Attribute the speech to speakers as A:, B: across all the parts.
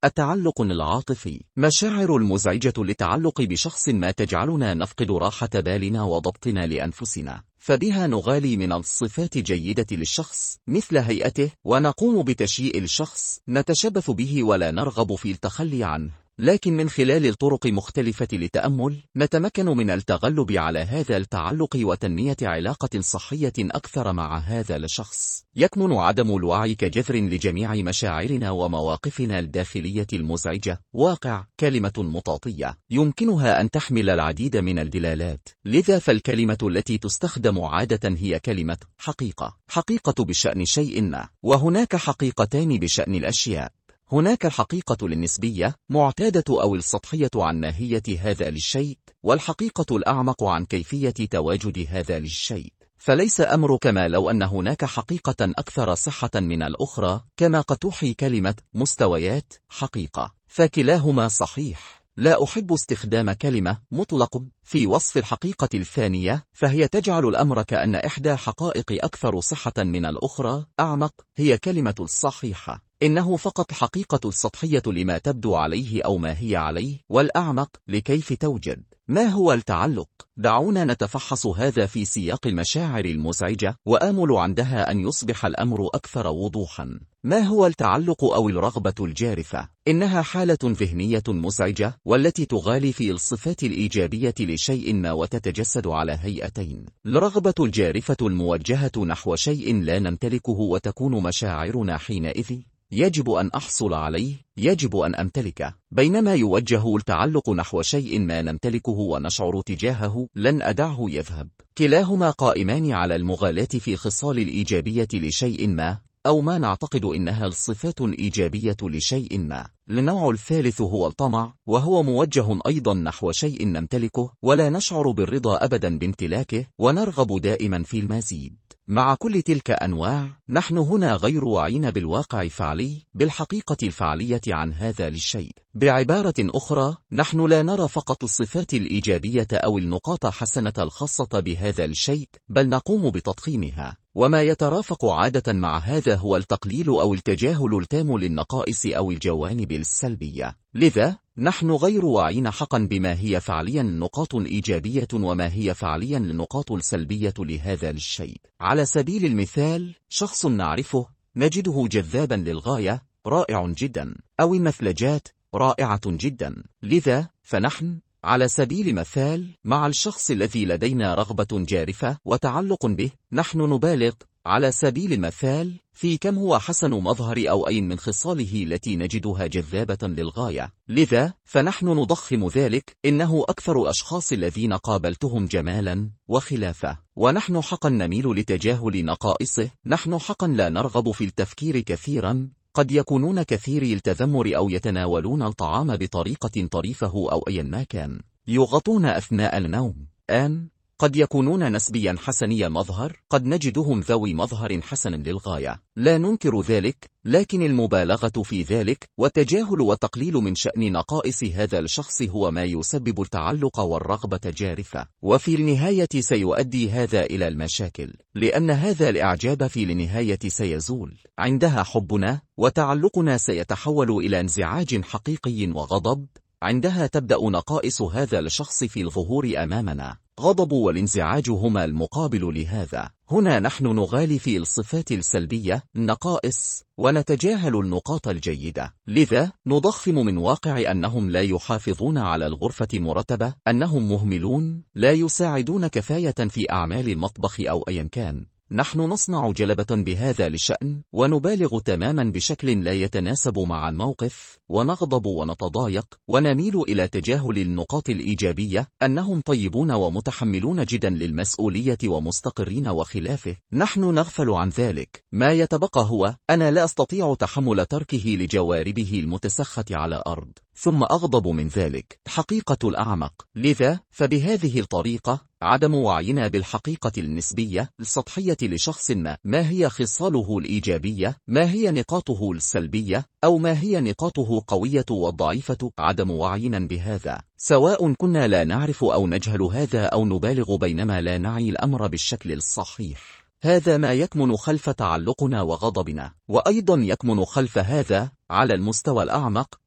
A: التعلق العاطفي. مشاعر المزعجة للتعلق بشخص ما تجعلنا نفقد راحة بالنا وضبطنا لأنفسنا، فبها نغالي من الصفات الجيدة للشخص مثل هيئته، ونقوم بتشييء الشخص، نتشبث به ولا نرغب في التخلي عنه. لكن من خلال الطرق مختلفة للتأمل نتمكن من التغلب على هذا التعلق وتنمية علاقة صحية أكثر مع هذا الشخص. يكمن عدم الوعي كجذر لجميع مشاعرنا ومواقفنا الداخلية المزعجة. واقع كلمة مطاطية يمكنها أن تحمل العديد من الدلالات، لذا فالكلمة التي تستخدم عادة هي كلمة حقيقة. حقيقة بشأن شيء ما، وهناك حقيقتان بشأن الأشياء. هناك الحقيقة النسبية معتادة أو السطحية عن ماهية هذا للشيء، والحقيقة الأعمق عن كيفية تواجد هذا للشيء. فليس أمر كما لو أن هناك حقيقة أكثر صحة من الأخرى، كما قد توحي كلمة مستويات حقيقة، فكلاهما صحيح. لا أحب استخدام كلمة مطلق في وصف الحقيقة الثانية، فهي تجعل الأمر كأن إحدى حقائق أكثر صحة من الأخرى. أعمق هي كلمة الصحيحة، إنه فقط حقيقة السطحية لما تبدو عليه أو ما هي عليه، والأعمق لكيف توجد. ما هو التعلق؟ دعونا نتفحص هذا في سياق المشاعر المزعجة، وآمل عندها أن يصبح الأمر أكثر وضوحا. ما هو التعلق أو الرغبة الجارفة؟ إنها حالة ذهنية مزعجة، والتي تغالي في الصفات الإيجابية لشيء ما وتتجسد على هيئتين. الرغبة الجارفة الموجهة نحو شيء لا نمتلكه، وتكون مشاعرنا حينئذ يجب أن أحصل عليه، يجب أن أمتلكه، بينما يوجه التعلق نحو شيء ما نمتلكه ونشعر تجاهه لن أدعه يذهب. كلاهما قائمان على المغالاة في خصال الإيجابية لشيء ما، أو ما نعتقد إنها الصفات الإيجابية لشيء ما. النوع الثالث هو الطمع، وهو موجه أيضا نحو شيء نمتلكه ولا نشعر بالرضا أبدا بامتلاكه، ونرغب دائما في المزيد. مع كل تلك أنواع، نحن هنا غير واعين بالواقع الفعلي، بالحقيقة الفعلية عن هذا للشيء. بعبارة أخرى، نحن لا نرى فقط الصفات الإيجابية أو النقاط حسنة الخاصة بهذا الشيء، بل نقوم بتضخيمها. وما يترافق عادة مع هذا هو التقليل أو التجاهل التام للنقائص أو الجوانب السلبية. لذا نحن غير واعين حقا بما هي فعليا نقاط إيجابية وما هي فعليا النقاط السلبية لهذا الشيء. على سبيل المثال، شخص نعرفه نجده جذابا للغاية، رائع جدا، أو المثلجات رائعة جدا. لذا فنحن على سبيل المثال مع الشخص الذي لدينا رغبة جارفة وتعلق به، نحن نبالغ على سبيل المثال في كم هو حسن مظهر أو أي من خصاله التي نجدها جذابة للغاية. لذا فنحن نضخم ذلك، إنه أكثر أشخاص الذين قابلتهم جمالا وخلافة، ونحن حقا نميل لتجاهل نقائصه. نحن حقا لا نرغب في التفكير كثيرا، قد يكونون كثيري التذمر أو يتناولون الطعام بطريقة طريفة أو أيا ما كان، يغطون أثناء النوم. قد يكونون نسبيا حسني مظهر، قد نجدهم ذوي مظهر حسن للغاية، لا ننكر ذلك، لكن المبالغة في ذلك والتجاهل والتقليل من شأن نقائص هذا الشخص هو ما يسبب التعلق والرغبة جارفة، وفي النهاية سيؤدي هذا إلى المشاكل، لأن هذا الإعجاب في النهاية سيزول. عندها حبنا وتعلقنا سيتحول إلى انزعاج حقيقي وغضب. عندها تبدأ نقائص هذا الشخص في الظهور أمامنا. غضب والانزعاج هما المقابل لهذا. هنا نحن نغالي في الصفات السلبية، النقائص، ونتجاهل النقاط الجيدة. لذا نضخم من واقع أنهم لا يحافظون على الغرفة مرتبة، أنهم مهملون، لا يساعدون كفاية في أعمال المطبخ أو أيا كان. نحن نصنع جلبة بهذا الشأن، ونبالغ تماما بشكل لا يتناسب مع الموقف، ونغضب ونتضايق، ونميل إلى تجاهل النقاط الإيجابية، أنهم طيبون ومتحملون جدا للمسؤولية ومستقرين وخلافه. نحن نغفل عن ذلك. ما يتبقى هو أنا لا أستطيع تحمل تركه لجواربه المتسخة على الأرض، ثم أغضب من ذلك. حقيقة الأعمق. لذا فبهذه الطريقة عدم وعينا بالحقيقة النسبية السطحية لشخص ما هي خصاله الإيجابية، ما هي نقاطه السلبية، أو ما هي نقاطه قوية والضعيفة، عدم وعينا بهذا، سواء كنا لا نعرف أو نجهل هذا أو نبالغ بينما لا نعي الأمر بالشكل الصحيح. هذا ما يكمن خلف تعلقنا وغضبنا، وأيضا يكمن خلف هذا على المستوى الأعمق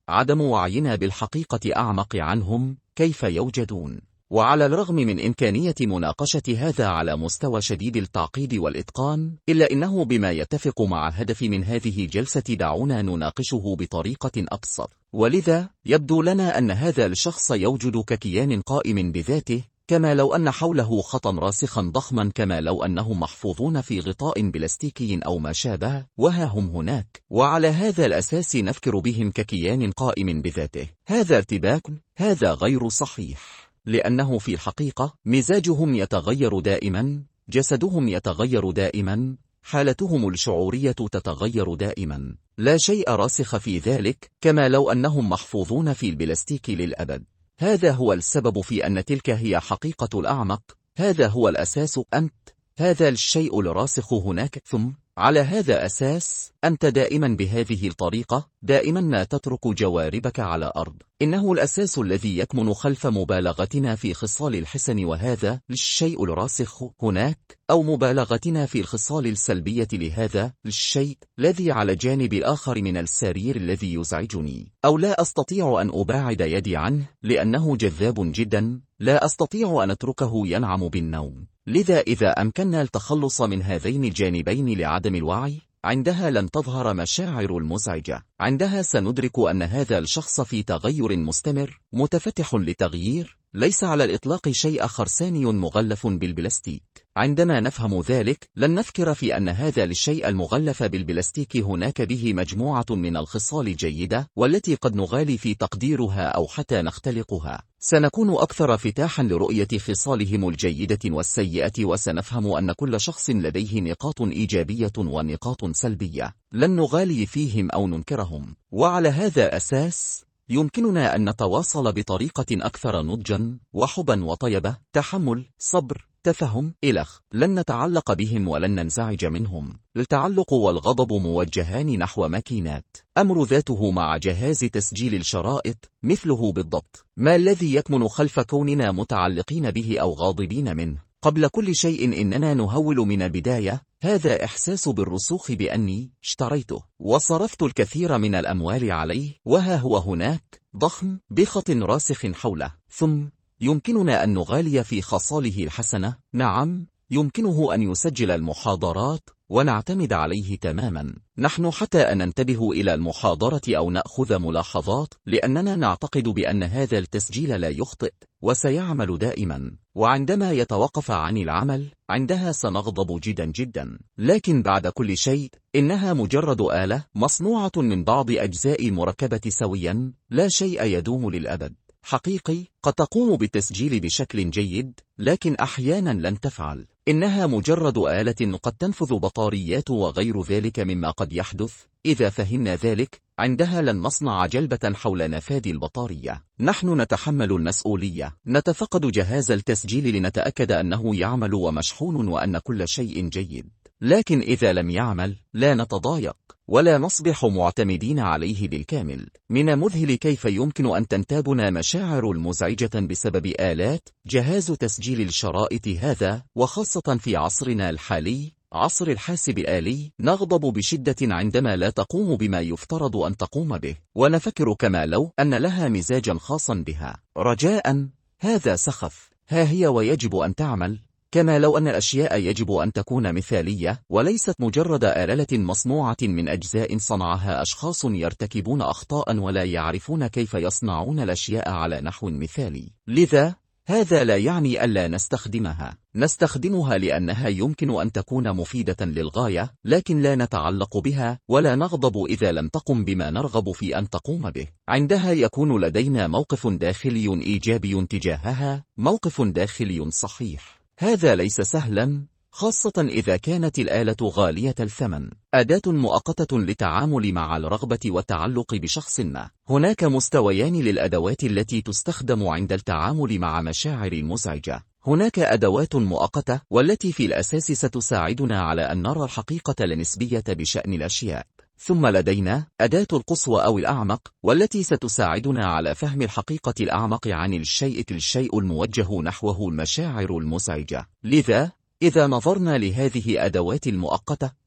A: عدم وعينا بالحقيقة أعمق عنهم كيف يوجدون. وعلى الرغم من إمكانية مناقشة هذا على مستوى شديد التعقيد والإتقان، إلا إنه بما يتفق مع الهدف من هذه الجلسة دعونا نناقشه بطريقة أبسط. ولذا يبدو لنا أن هذا الشخص يوجد ككيان قائم بذاته، كما لو أن حوله خطا راسخا ضخما، كما لو أنهم محفوظون في غطاء بلاستيكي أو ما شابه، وها هم هناك، وعلى هذا الأساس نفكر بهم ككيان قائم بذاته. هذا ارتباك، هذا غير صحيح، لأنه في الحقيقة مزاجهم يتغير دائما، جسدهم يتغير دائما، حالتهم الشعورية تتغير دائما، لا شيء راسخ في ذلك، كما لو أنهم محفوظون في البلاستيك للأبد. هذا هو السبب في أن تلك هي حقيقة الأعمق، هذا هو الأساس، أنت هذا الشيء الراسخ هناك. ثم على هذا أساس أنت دائما بهذه الطريقة، دائما ما تترك جواربك على الأرض. إنه الأساس الذي يكمن خلف مبالغتنا في خصال الحسن، وهذا الشيء الراسخ هناك، أو مبالغتنا في الخصال السلبية لهذا الشيء الذي على جانب الآخر من السرير الذي يزعجني، أو لا أستطيع أن أباعد يدي عنه لأنه جذاب جدا، لا أستطيع أن أتركه ينعم بالنوم. لذا إذا أمكننا التخلص من هذين الجانبين لعدم الوعي، عندها لن تظهر مشاعر المزعجة، عندها سندرك أن هذا الشخص في تغير مستمر، متفتح لتغيير، ليس على الإطلاق شيء خرساني مغلف بالبلاستيك. عندما نفهم ذلك لن نفكر في أن هذا الشيء المغلف بالبلاستيك هناك به مجموعة من الخصال الجيدة، والتي قد نغالي في تقديرها أو حتى نختلقها. سنكون أكثر فتاحا لرؤية خصالهم الجيدة والسيئة، وسنفهم أن كل شخص لديه نقاط إيجابية ونقاط سلبية، لن نغالي فيهم أو ننكرهم. وعلى هذا أساس يمكننا أن نتواصل بطريقة أكثر نضجا وحبا وطيبة، تحمل، صبر، تفهم، إلخ. لن نتعلق بهم ولن ننزعج منهم. التعلق والغضب موجهان نحو ماكينات، أمر ذاته مع جهاز تسجيل الشرائط مثله بالضبط. ما الذي يكمن خلف كوننا متعلقين به أو غاضبين منه؟ قبل كل شيء إننا نهول من البداية هذا إحساس بالرسوخ بأني اشتريته وصرفت الكثير من الأموال عليه، وها هو هناك ضخم بخط راسخ حوله. ثم يمكننا أن نغالي في خصاله الحسنة، نعم، يمكنه أن يسجل المحاضرات ونعتمد عليه تماما، نحن حتى أن ننتبه إلى المحاضرة أو نأخذ ملاحظات، لأننا نعتقد بأن هذا التسجيل لا يخطئ وسيعمل دائما. وعندما يتوقف عن العمل عندها سنغضب جدا. لكن بعد كل شيء إنها مجرد آلة مصنوعة من بعض أجزاء المركبة سويا، لا شيء يدوم للأبد. حقيقي قد تقوم بالتسجيل بشكل جيد، لكن أحيانا لن تفعل. إنها مجرد آلة قد تنفذ بطاريات وغير ذلك مما قد يحدث. إذا فهمنا ذلك عندها لن نصنع جلبة حول نفاذ البطارية. نحن نتحمل المسؤولية، نتفقد جهاز التسجيل لنتأكد أنه يعمل ومشحون وأن كل شيء جيد. لكن إذا لم يعمل لا نتضايق ولا نصبح معتمدين عليه بالكامل. من المذهل كيف يمكن أن تنتابنا مشاعر مزعجة بسبب آلات جهاز تسجيل الشرائط هذا، وخاصة في عصرنا الحالي، عصر الحاسب الآلي. نغضب بشدة عندما لا تقوم بما يفترض أن تقوم به، ونفكر كما لو أن لها مزاجا خاصا بها. رجاء، هذا سخف، ها هي ويجب أن تعمل، كما لو أن الأشياء يجب أن تكون مثالية وليست مجرد آلة مصنوعة من أجزاء صنعها أشخاص يرتكبون أخطاء ولا يعرفون كيف يصنعون الأشياء على نحو مثالي. لذا هذا لا يعني ألا نستخدمها، نستخدمها لأنها يمكن أن تكون مفيدة للغاية، لكن لا نتعلق بها ولا نغضب إذا لم تقم بما نرغب في أن تقوم به. عندها يكون لدينا موقف داخلي إيجابي تجاهها، موقف داخلي صحيح. هذا ليس سهلا، خاصة إذا كانت الآلة غالية الثمن. أداة مؤقتة للتعامل مع الرغبة والتعلق بشخص ما. هناك مستويان للأدوات التي تستخدم عند التعامل مع مشاعر المزعجة. هناك أدوات مؤقتة والتي في الأساس ستساعدنا على أن نرى الحقيقة النسبية بشأن الأشياء. ثم لدينا أداة القصوى أو الأعمق، والتي ستساعدنا على فهم الحقيقة الأعمق عن الشيء الموجه نحوه المشاعر المزعجة. لذا إذا نظرنا لهذه أدوات المؤقتة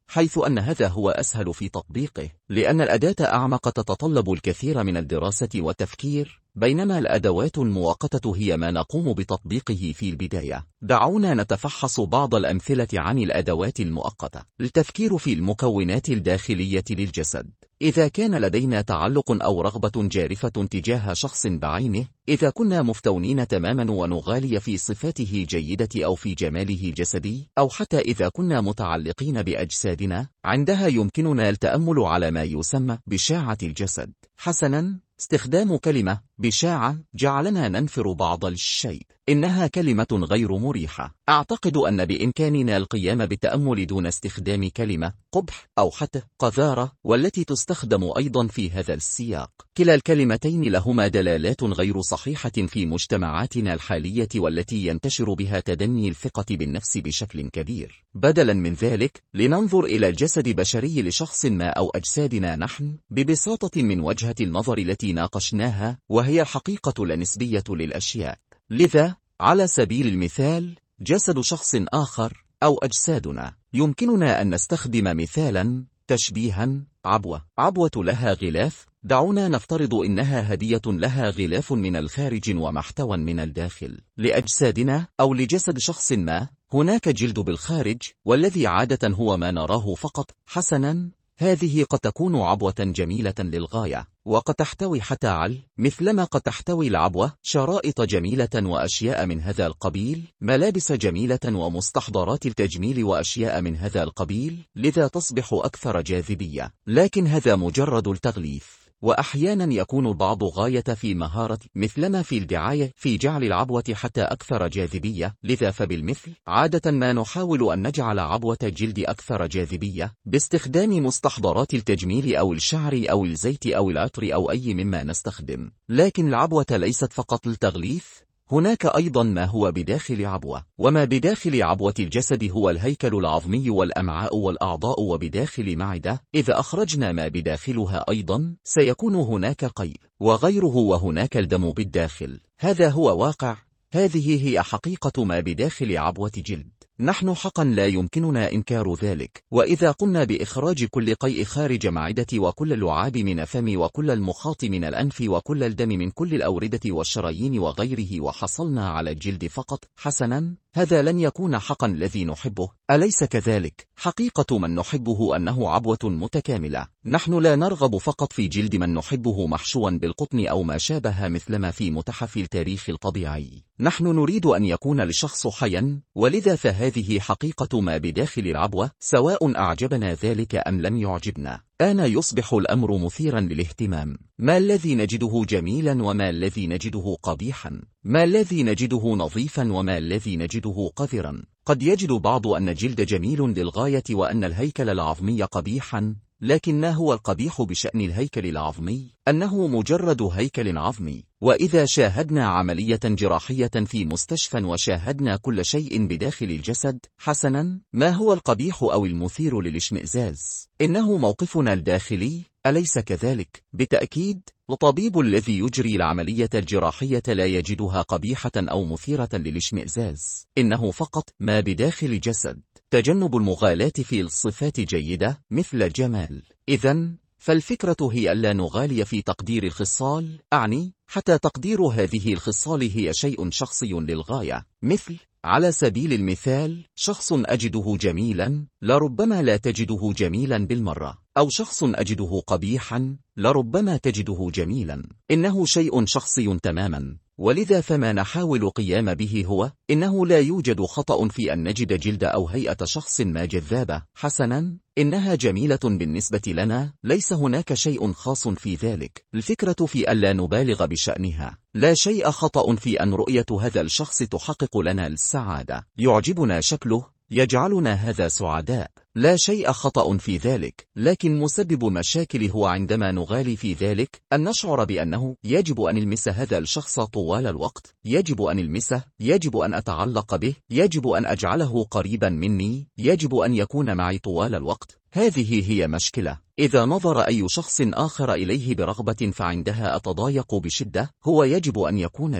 A: حيث أن هذا هو أسهل في تطبيقه، لأن الأداة أعمق تتطلب الكثير من الدراسة والتفكير، بينما الأدوات المؤقتة هي ما نقوم بتطبيقه في البداية. دعونا نتفحص بعض الأمثلة عن الأدوات المؤقتة. التفكير في المكونات الداخلية للجسد. إذا كان لدينا تعلق أو رغبة جارفة تجاه شخص بعينه، إذا كنا مفتونين تماما ونغالي في صفاته جيدة أو في جماله الجسدي، أو حتى إذا كنا متعلقين بأجسادنا، عندها يمكننا التأمل على ما يسمى بشاعة الجسد. حسنا، استخدام كلمة بشاعة جعلنا ننفر بعض الشيء. إنها كلمة غير مريحة. أعتقد أن بإمكاننا القيام بالتأمل دون استخدام كلمة قبح أو حتى قذارة، والتي تستخدم أيضا في هذا السياق. كلا الكلمتين لهما دلالات غير صحيحة في مجتمعاتنا الحالية، والتي ينتشر بها تدني الثقة بالنفس بشكل كبير. بدلا من ذلك، لننظر إلى الجسد البشري لشخص ما أو أجسادنا نحن ببساطة من وجهة النظر التي ناقشناها، وهي الحقيقة النسبية للأشياء. لذا، على سبيل المثال، جسد شخص آخر أو أجسادنا. يمكننا أن نستخدم مثالا تشبيها: عبوة لها غلاف. دعونا نفترض إنها هدية لها غلاف من الخارج ومحتوى من الداخل. لأجسادنا أو لجسد شخص ما، هناك جلد بالخارج، والذي عادة هو ما نراه فقط. حسنا، هذه قد تكون عبوة جميلة للغاية، وقد تحتوي حتى مثلما قد تحتوي العبوة شرائط جميلة وأشياء من هذا القبيل، ملابس جميلة ومستحضرات التجميل وأشياء من هذا القبيل، لذا تصبح أكثر جاذبية. لكن هذا مجرد التغليف، وأحيانا يكون البعض غاية في مهارة مثلما في الدعاية في جعل العبوة حتى أكثر جاذبية. لذا فبالمثل، عادة ما نحاول أن نجعل عبوة الجلد أكثر جاذبية باستخدام مستحضرات التجميل أو الشعر أو الزيت أو العطر أو أي مما نستخدم. لكن العبوة ليست فقط للتغليف، هناك أيضا ما هو بداخل عبوة، وما بداخل عبوة الجسد هو الهيكل العظمي والأمعاء والأعضاء، وبداخل معدة إذا أخرجنا ما بداخلها أيضا سيكون هناك قيء وغيره، وهناك الدم بالداخل. هذا هو واقع. هذه هي حقيقة ما بداخل عبوة جلد. نحن حقا لا يمكننا إنكار ذلك. وإذا قمنا بإخراج كل قيء خارج معدتي، وكل اللعاب من فمي، وكل المخاط من الأنف، وكل الدم من كل الأوردة والشرايين وغيره، وحصلنا على الجلد فقط، حسنا، هذا لن يكون حقا الذي نحبه، أليس كذلك؟ حقيقة من نحبه أنه عبوة متكاملة. نحن لا نرغب فقط في جلد من نحبه محشوا بالقطن أو ما شابه مثلما في متحف التاريخ الطبيعي. نحن نريد أن يكون الشخص حيا، ولذا فهذه حقيقة ما بداخل العبوة، سواء أعجبنا ذلك أم لم يعجبنا. آن يصبح الأمر مثيرا للاهتمام. ما الذي نجده جميلا وما الذي نجده قبيحا؟ ما الذي نجده نظيفا وما الذي نجده قذرا؟ قد يجد بعض أن الجلد جميل للغاية وأن الهيكل العظمي قبيحا، لكن ما هو القبيح بشأن الهيكل العظمي؟ أنه مجرد هيكل عظمي. وإذا شاهدنا عملية جراحية في مستشفى وشاهدنا كل شيء بداخل الجسد، حسنا، ما هو القبيح أو المثير للاشمئزاز؟ إنه موقفنا الداخلي، أليس كذلك؟ بالتأكيد، الطبيب الذي يجري العملية الجراحية لا يجدها قبيحة أو مثيرة للاشمئزاز، إنه فقط ما بداخل الجسد. تجنب المغالاة في الصفات جيدة مثل الجمال. إذن، فالفكرة هي ألا نغالي في تقدير الخصال، أعني حتى تقدير هذه الخصال هي شيء شخصي للغاية. مثل، على سبيل المثال، شخص أجده جميلا لربما لا تجده جميلا بالمرة، أو شخص أجده قبيحا لربما تجده جميلا. إنه شيء شخصي تماما، ولذا فما نحاول قيام به هو إنه لا يوجد خطأ في أن نجد جلد أو هيئة شخص ما جذابة. حسنا، إنها جميلة بالنسبة لنا، ليس هناك شيء خاص في ذلك. الفكرة في ألا نبالغ بشأنها. لا شيء خطأ في أن رؤية هذا الشخص تحقق لنا السعادة. يعجبنا شكله، يجعلنا هذا سعداء. لا شيء خطأ في ذلك، لكن مسبب المشاكل هو عندما نغالي في ذلك، أن نشعر بأنه يجب أن نلمس هذا الشخص طوال الوقت، يجب أن نلمسه، يجب أن أتعلق به، يجب أن أجعله قريبا مني، يجب أن يكون معي طوال الوقت. هذه هي مشكلة. إذا نظر أي شخص آخر إليه برغبة فعندها أتضايق بشدة. هو يجب أن يكون لي.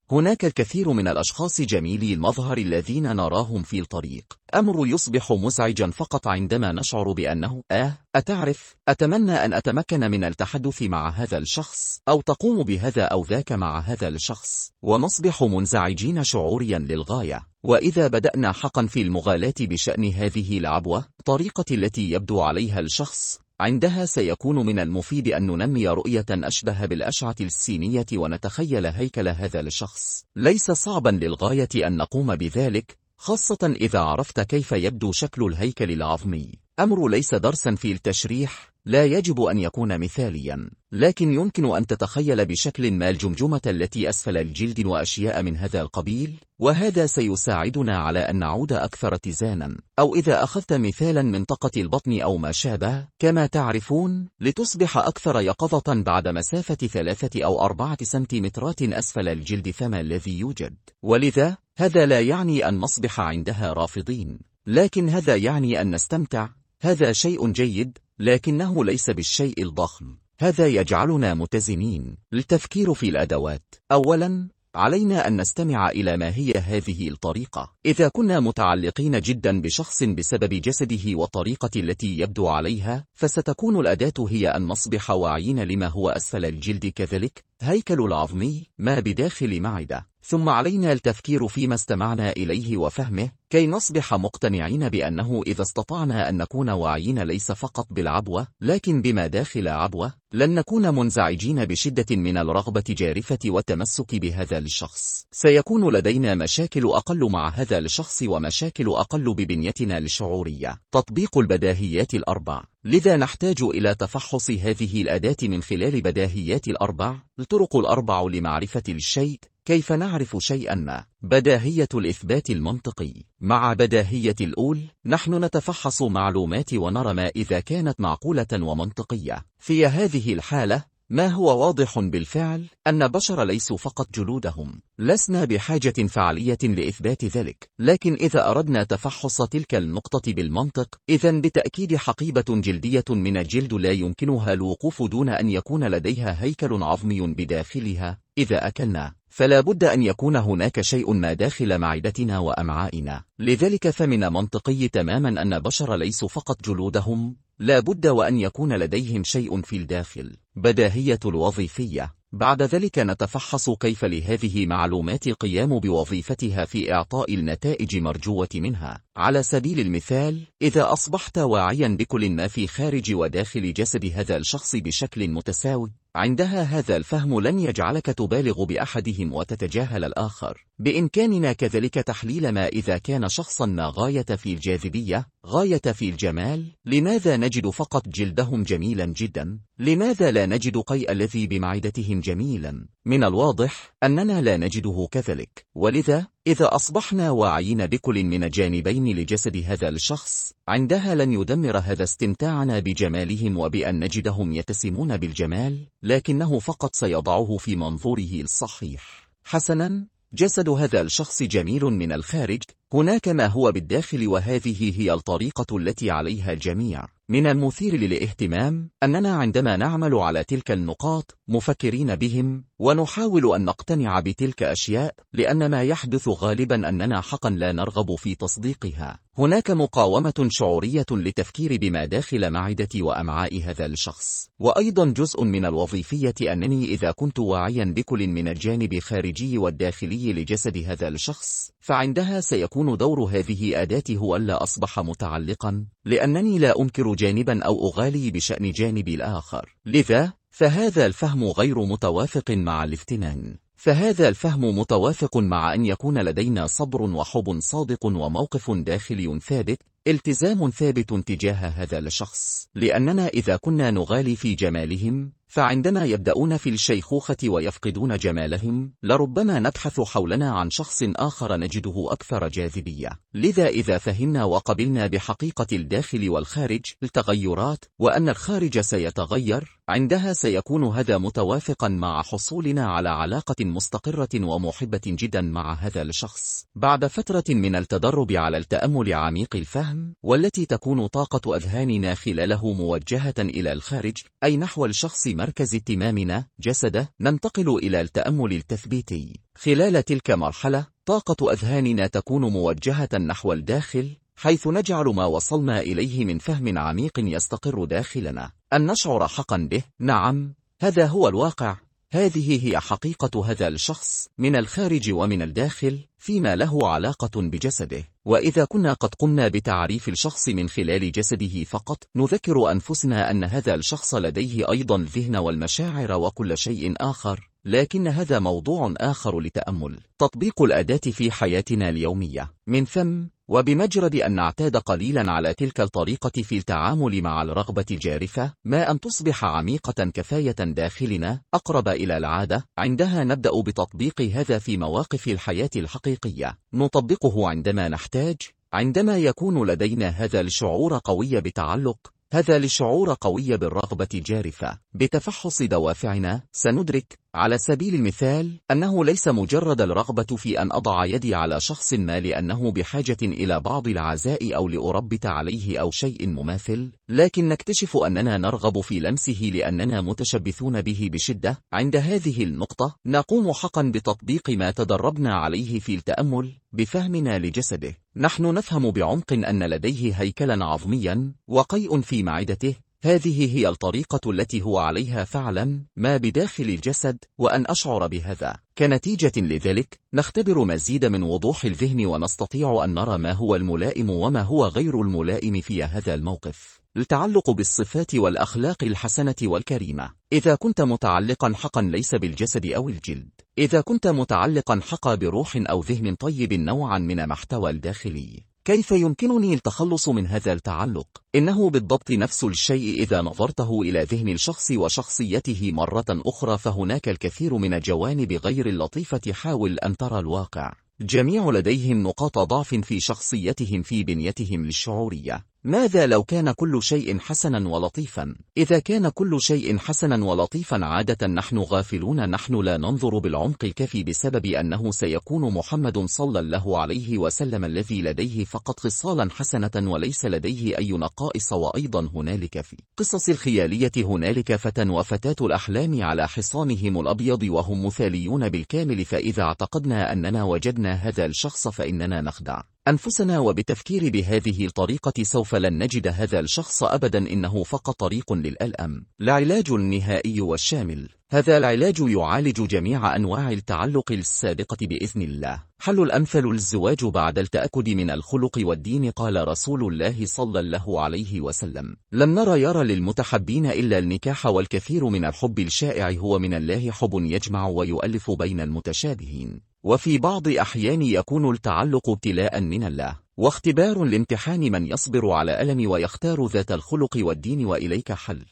A: هناك الكثير من الأشخاص جميلي المظهر الذين نراهم في الطريق. أمر يصبح مزعجا فقط عندما نشعر بأنه أتعرف، أتمنى أن أتمكن من التحدث مع هذا الشخص، أو تقوم بهذا أو ذاك مع هذا الشخص، ونصبح منزعجين شعوريا للغاية. وإذا بدأنا حقا في المغالاة بشأن هذه العبوة، الطريقة التي يبدو عليها الشخص، عندها سيكون من المفيد أن ننمي رؤية أشبه بالأشعة السينية ونتخيل هيكل هذا الشخص. ليس صعبا للغاية أن نقوم بذلك، خاصة إذا عرفت كيف يبدو شكل الهيكل العظمي. أمر ليس درسا في التشريح، لا يجب أن يكون مثاليا، لكن يمكن أن تتخيل بشكل ما الجمجمة التي أسفل الجلد وأشياء من هذا القبيل، وهذا سيساعدنا على أن نعود أكثر اتزانا. أو إذا أخذت مثالا منطقة البطن أو ما شابه، كما تعرفون، لتصبح أكثر يقظة بعد مسافة 3 أو 4 سنتيمترات أسفل الجلد فما الذي يوجد. ولذا هذا لا يعني أن نصبح عندها رافضين، لكن هذا يعني أن نستمتع. هذا شيء جيد، لكنه ليس بالشيء الضخم. هذا يجعلنا متزنين. للتفكير في الأدوات، أولا علينا أن نستمع إلى ما هي هذه الطريقة. إذا كنا متعلقين جدا بشخص بسبب جسده والطريقة التي يبدو عليها، فستكون الأداة هي أن نصبح واعيين لما هو أسفل الجلد، كذلك هيكل العظمي ما بداخل معدة. ثم علينا التفكير فيما استمعنا إليه وفهمه، كي نصبح مقتنعين بأنه إذا استطعنا أن نكون واعيين ليس فقط بالعبوة، لكن بما داخل عبوة، لن نكون منزعجين بشدة من الرغبة جارفة والتمسك بهذا الشخص. سيكون لدينا مشاكل أقل مع هذا الشخص ومشاكل أقل ببنيتنا الشعورية. تطبيق البداهيات الأربع. لذا نحتاج إلى تفحص هذه الأداة من خلال بداهيات الأربع. الطرق الأربع لمعرفة الشيء. كيف نعرف شيئا ما؟ بداهية الإثبات المنطقي. مع بداهية الأول، نحن نتفحص معلومات ونرى ما إذا كانت معقولة ومنطقية. في هذه الحالة، ما هو واضح بالفعل أن بشر ليسوا فقط جلودهم. لسنا بحاجة فعلية لإثبات ذلك، لكن إذا أردنا تفحص تلك النقطة بالمنطق، إذن بالتأكيد حقيبة جلدية من الجلد لا يمكنها الوقوف دون أن يكون لديها هيكل عظمي بداخلها. إذا أكلنا، فلا بد أن يكون هناك شيء ما داخل معدتنا وأمعائنا. لذلك فمن منطقي تماما أن بشر ليسوا فقط جلودهم، لا بد وأن يكون لديهم شيء في الداخل. بداهية الوظيفية. بعد ذلك نتفحص كيف لهذه معلومات قيام بوظيفتها في إعطاء النتائج مرجوة منها. على سبيل المثال، إذا أصبحت واعيا بكل ما في خارج وداخل جسد هذا الشخص بشكل متساوي، عندها هذا الفهم لن يجعلك تبالغ بأحدهم وتتجاهل الآخر. بإمكاننا كذلك تحليل ما إذا كان شخصا ما غاية في الجاذبية، غاية في الجمال. لماذا نجد فقط جلدهم جميلا جدا؟ لماذا لا نجد قيء الذي بمعدتهم جميلا؟ من الواضح أننا لا نجده كذلك. ولذا إذا أصبحنا واعيين بكل من الجانبين لجسد هذا الشخص، عندها لن يدمر هذا استمتاعنا بجمالهم وبأن نجدهم يتسمون بالجمال، لكنه فقط سيضعه في منظوره الصحيح. حسنا، جسد هذا الشخص جميل من الخارج، هناك ما هو بالداخل، وهذه هي الطريقة التي عليها الجميع. من المثير للاهتمام أننا عندما نعمل على تلك النقاط مفكرين بهم، ونحاول أن نقتنع بتلك أشياء، لأن ما يحدث غالبا أننا حقا لا نرغب في تصديقها. هناك مقاومة شعورية للتفكير بما داخل معدتي وأمعاء هذا الشخص. وأيضا جزء من الوظيفية أنني إذا كنت واعيا بكل من الجانب الخارجي والداخلي لجسد هذا الشخص، فعندها سيكون دور هذه أداة هو ألا أصبح متعلقا، لأنني لا أنكر جانبا أو أغالي بشأن جانب الآخر. لذا فهذا الفهم غير متوافق مع الافتنان. فهذا الفهم متوافق مع أن يكون لدينا صبر وحب صادق وموقف داخلي ثابت، التزام ثابت تجاه هذا الشخص. لأننا إذا كنا نغالي في جمالهم، فعندما يبدأون في الشيخوخة ويفقدون جمالهم، لربما نبحث حولنا عن شخص آخر نجده أكثر جاذبية. لذا إذا فهمنا وقبلنا بحقيقة الداخل والخارج التغيرات، وأن الخارج سيتغير، عندها سيكون هذا متوافقا مع حصولنا على علاقة مستقرة ومحبة جدا مع هذا الشخص. بعد فترة من التدرب على التأمل عميق الفهم، والتي تكون طاقة أذهاننا خلاله موجهة إلى الخارج، أي نحو الشخص مركز اهتمامنا جسده، ننتقل إلى التأمل التثبيتي. خلال تلك مرحلة، طاقة أذهاننا تكون موجهة نحو الداخل، حيث نجعل ما وصلنا إليه من فهم عميق يستقر داخلنا أن نشعر حقا به. نعم، هذا هو الواقع. هذه هي حقيقة هذا الشخص من الخارج ومن الداخل، فيما له علاقة بجسده. وإذا كنا قد قمنا بتعريف الشخص من خلال جسده فقط، نذكر أنفسنا أن هذا الشخص لديه أيضا الذهن والمشاعر وكل شيء آخر، لكن هذا موضوع آخر لتأمل. تطبيق الأداة في حياتنا اليومية. من ثم، وبمجرد أن نعتاد قليلا على تلك الطريقة في التعامل مع الرغبة الجارفة، ما أن تصبح عميقة كفاية داخلنا، أقرب إلى العادة، عندها نبدأ بتطبيق هذا في مواقف الحياة الحقيقية. نطبقه عندما نحتاج، عندما يكون لدينا هذا الشعور قوي بتعلق، هذا الشعور قوي بالرغبة الجارفة. بتفحص دوافعنا سندرك على سبيل المثال أنه ليس مجرد الرغبة في أن أضع يدي على شخص ما لأنه بحاجة إلى بعض العزاء أو لأربت عليه أو شيء مماثل، لكن نكتشف أننا نرغب في لمسه لأننا متشبثون به بشدة. عند هذه النقطة نقوم حقا بتطبيق ما تدربنا عليه في التأمل بفهمنا لجسده. نحن نفهم بعمق أن لديه هيكلا عظميا وقيء في معدته. هذه هي الطريقة التي هو عليها فعلا ما بداخل الجسد، وأن أشعر بهذا. كنتيجة لذلك، نختبر مزيد من وضوح الذهن ونستطيع أن نرى ما هو الملائم وما هو غير الملائم في هذا الموقف. التعلق بالصفات والأخلاق الحسنة والكريمة. إذا كنت متعلقا حقا ليس بالجسد أو الجلد، إذا كنت متعلقا حقا بروح أو ذهن طيب نوعا من محتوى الداخلي، كيف يمكنني التخلص من هذا التعلق؟ إنه بالضبط نفس الشيء إذا نظرته إلى ذهن الشخص وشخصيته مرة أخرى، فهناك الكثير من الجوانب غير اللطيفة. حاول أن ترى الواقع. جميع لديهم نقاط ضعف في شخصيتهم، في بنيتهم للشعورية. ماذا لو كان كل شيء حسنا ولطيفا؟ إذا كان كل شيء حسنا ولطيفا، عادة نحن غافلون، نحن لا ننظر بالعمق الكافي بسبب أنه سيكون محمد صلى الله عليه وسلم الذي لديه فقط خصالا حسنة وليس لديه أي نقائص. وأيضا هنالك في قصص الخيالية هنالك فتى وفتاة الأحلام على حصانهم الأبيض وهم مثاليون بالكامل، فإذا اعتقدنا أننا وجدنا هذا الشخص فإننا نخدع أنفسنا، وبتفكير بهذه الطريقة سوف لن نجد هذا الشخص أبدا، إنه فقط طريق للألم. العلاج النهائي والشامل. هذا العلاج يعالج جميع أنواع التعلق السابقة بإذن الله. حل الأمثل الزواج بعد التأكد من الخلق والدين. قال رسول الله صلى الله عليه وسلم: لم يرى للمتحبين إلا النكاح، والكثير من الحب الشائع هو من الله، حب يجمع ويؤلف بين المتشابهين. وفي بعض أحيان يكون التعلق ابتلاء من الله واختبار لامتحان من يصبر على ألم ويختار ذات الخلق والدين. وإليك حل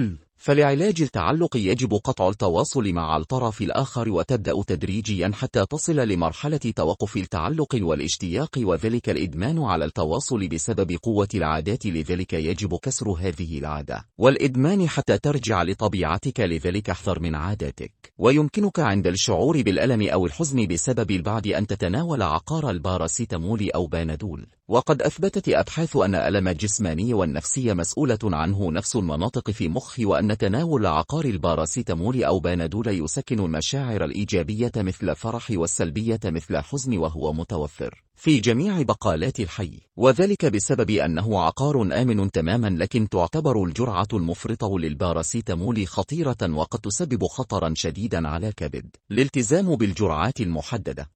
A: فلعلاج التعلق يجب قطع التواصل مع الطرف الآخر، وتبدأ تدريجيا حتى تصل لمرحلة توقف التعلق والاشتياق، وذلك الإدمان على التواصل بسبب قوة العادات. لذلك يجب كسر هذه العادة والإدمان حتى ترجع لطبيعتك، لذلك احذر من عاداتك. ويمكنك عند الشعور بالألم أو الحزن بسبب البعد أن تتناول عقار الباراسيتامول أو بانادول. وقد أثبتت أبحاث أن الألم الجسماني والنفسي مسؤولة عنه نفس المناطق في مخ، وأن تناول عقار الباراسيتامول أو بانادول يسكن المشاعر الإيجابية مثل الفرح والسلبية مثل الحزن، وهو متوفر في جميع بقالات الحي، وذلك بسبب أنه عقار آمن تماما. لكن تعتبر الجرعة المفرطة للباراسيتامول خطيرة، وقد تسبب خطرا شديدا على الكبد. الالتزام بالجرعات المحددة.